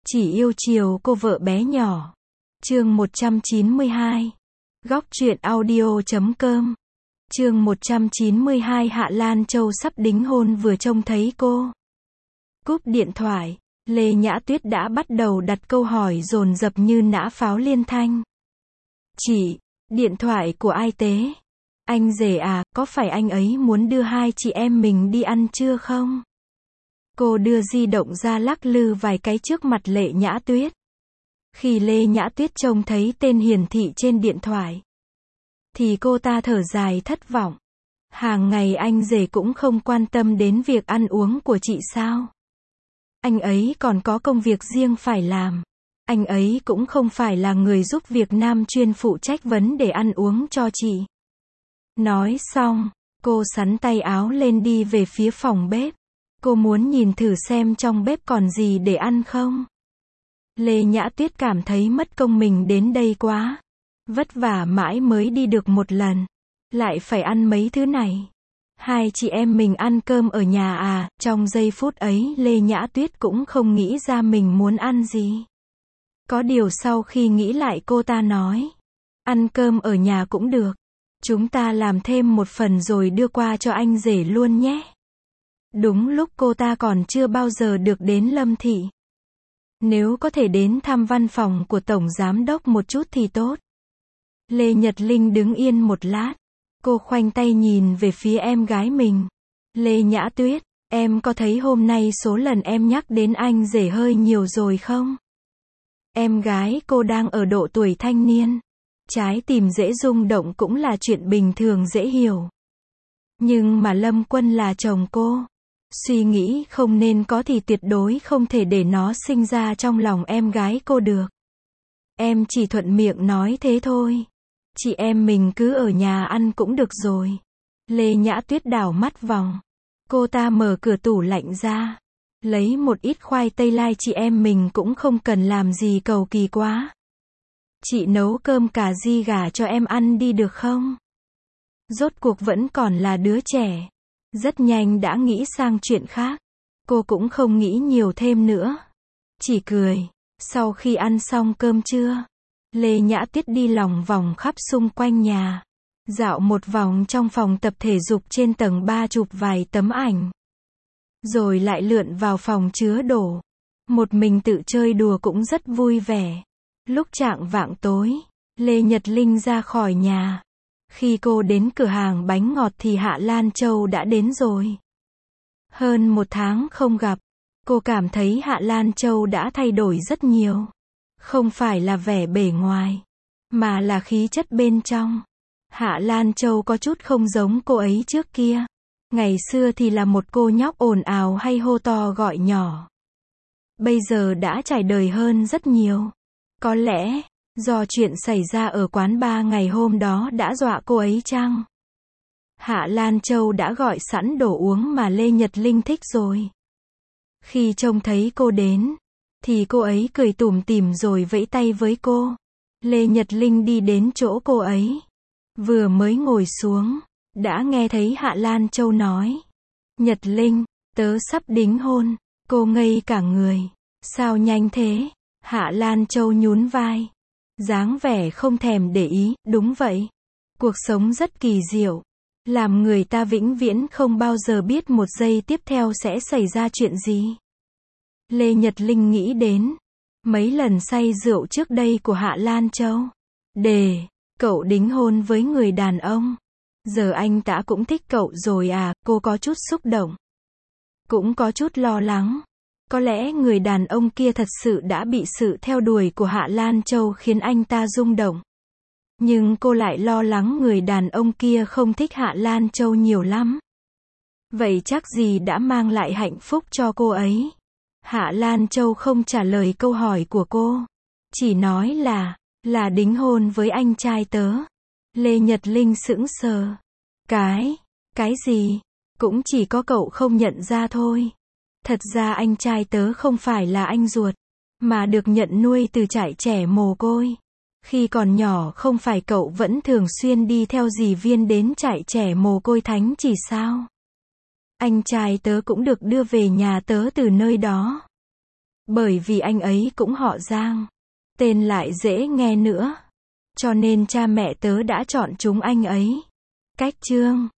Chỉ yêu chiều cô vợ bé nhỏ. Chương 192. Góc truyện audio.com. Chương 192. Hạ Lan Châu sắp đính hôn vừa trông thấy cô cúp điện thoại, Lê Nhã Tuyết đã bắt đầu đặt câu hỏi dồn dập như nã pháo liên thanh. Chị, điện thoại của ai thế? Anh rể à, có phải anh ấy muốn đưa hai chị em mình đi ăn trưa không? Cô đưa di động ra lắc lư vài cái trước mặt Lê Nhã Tuyết. Khi Lê Nhã Tuyết trông thấy tên hiển thị trên điện thoại, thì cô ta thở dài thất vọng. Hàng ngày anh rể cũng không quan tâm đến việc ăn uống của chị sao? Anh ấy còn có công việc riêng phải làm. Anh ấy cũng không phải là người giúp việc nam chuyên phụ trách vấn đề ăn uống cho chị. Nói xong, cô xắn tay áo lên đi về phía phòng bếp. Cô muốn nhìn thử xem trong bếp còn gì để ăn không. Lê Nhã Tuyết cảm thấy mất công mình đến đây quá. Vất vả mãi mới đi được một lần. Lại phải ăn mấy thứ này. Hai chị em mình ăn cơm ở nhà à? Trong giây phút ấy Lê Nhã Tuyết cũng không nghĩ ra mình muốn ăn gì. Có điều sau khi nghĩ lại cô ta nói. Ăn cơm ở nhà cũng được. Chúng ta làm thêm một phần rồi đưa qua cho anh rể luôn nhé. Đúng lúc cô ta còn chưa bao giờ được đến Lâm Thị. Nếu có thể đến thăm văn phòng của Tổng Giám Đốc một chút thì tốt. Lê Nhật Linh đứng yên một lát. Cô khoanh tay nhìn về phía em gái mình. Lê Nhã Tuyết, em có thấy hôm nay số lần em nhắc đến anh rể hơi nhiều rồi không? Em gái cô đang ở độ tuổi thanh niên. Trái tim dễ rung động cũng là chuyện bình thường dễ hiểu. Nhưng mà Lâm Quân là chồng cô. Suy nghĩ không nên có thì tuyệt đối không thể để nó sinh ra trong lòng em gái cô được. Em chỉ thuận miệng nói thế thôi. Chị em mình cứ ở nhà ăn cũng được rồi. Lê Nhã Tuyết đảo mắt vòng. Cô ta mở cửa tủ lạnh ra. Lấy một ít khoai tây lai, chị em mình cũng không cần làm gì cầu kỳ quá. Chị nấu cơm cà ri gà cho em ăn đi được không? Rốt cuộc vẫn còn là đứa trẻ. Rất nhanh đã nghĩ sang chuyện khác. Cô cũng không nghĩ nhiều thêm nữa. Chỉ cười. Sau khi ăn xong cơm trưa, Lê Nhã Tuyết đi lòng vòng khắp xung quanh nhà. Dạo một vòng trong phòng tập thể dục trên tầng 3 chụp vài tấm ảnh. Rồi lại lượn vào phòng chứa đồ. Một mình tự chơi đùa cũng rất vui vẻ. Lúc chạng vạng tối, Lê Nhật Linh ra khỏi nhà. Khi cô đến cửa hàng bánh ngọt thì Hạ Lan Châu đã đến rồi. Hơn một tháng không gặp, cô cảm thấy Hạ Lan Châu đã thay đổi rất nhiều. Không phải là vẻ bề ngoài, mà là khí chất bên trong. Hạ Lan Châu có chút không giống cô ấy trước kia. Ngày xưa thì là một cô nhóc ồn ào hay hô to gọi nhỏ. Bây giờ đã trải đời hơn rất nhiều. Có lẽ, do chuyện xảy ra ở quán bar ngày hôm đó đã dọa cô ấy chăng? Hạ Lan Châu đã gọi sẵn đồ uống mà Lê Nhật Linh thích rồi. Khi trông thấy cô đến, thì cô ấy cười tủm tỉm rồi vẫy tay với cô. Lê Nhật Linh đi đến chỗ cô ấy. Vừa mới ngồi xuống, đã nghe thấy Hạ Lan Châu nói. Nhật Linh, tớ sắp đính hôn. Cô ngây cả người. Sao nhanh thế? Hạ Lan Châu nhún vai. Dáng vẻ không thèm để ý, đúng vậy. Cuộc sống rất kỳ diệu. Làm người ta vĩnh viễn không bao giờ biết một giây tiếp theo sẽ xảy ra chuyện gì. Lê Nhật Linh nghĩ đến mấy lần say rượu trước đây của Hạ Lan Châu. Cậu đính hôn với người đàn ông. Giờ anh ta cũng thích cậu rồi à? Cô có chút xúc động. Cũng có chút lo lắng. Có lẽ người đàn ông kia thật sự đã bị sự theo đuổi của Hạ Lan Châu khiến anh ta rung động. Nhưng cô lại lo lắng người đàn ông kia không thích Hạ Lan Châu nhiều lắm. Vậy chắc gì đã mang lại hạnh phúc cho cô ấy. Hạ Lan Châu không trả lời câu hỏi của cô. Chỉ nói là đính hôn với anh trai tớ. Lê Nhật Linh sững sờ. Cái gì? Cũng chỉ có cậu không nhận ra thôi. Thật ra anh trai tớ không phải là anh ruột, mà được nhận nuôi từ trại trẻ mồ côi. Khi còn nhỏ không phải cậu vẫn thường xuyên đi theo dì Viên đến trại trẻ mồ côi Thánh Chỉ sao? Anh trai tớ cũng được đưa về nhà tớ từ nơi đó. Bởi vì anh ấy cũng họ Giang. Tên lại dễ nghe nữa. Cho nên cha mẹ tớ đã chọn chúng anh ấy. Cách chương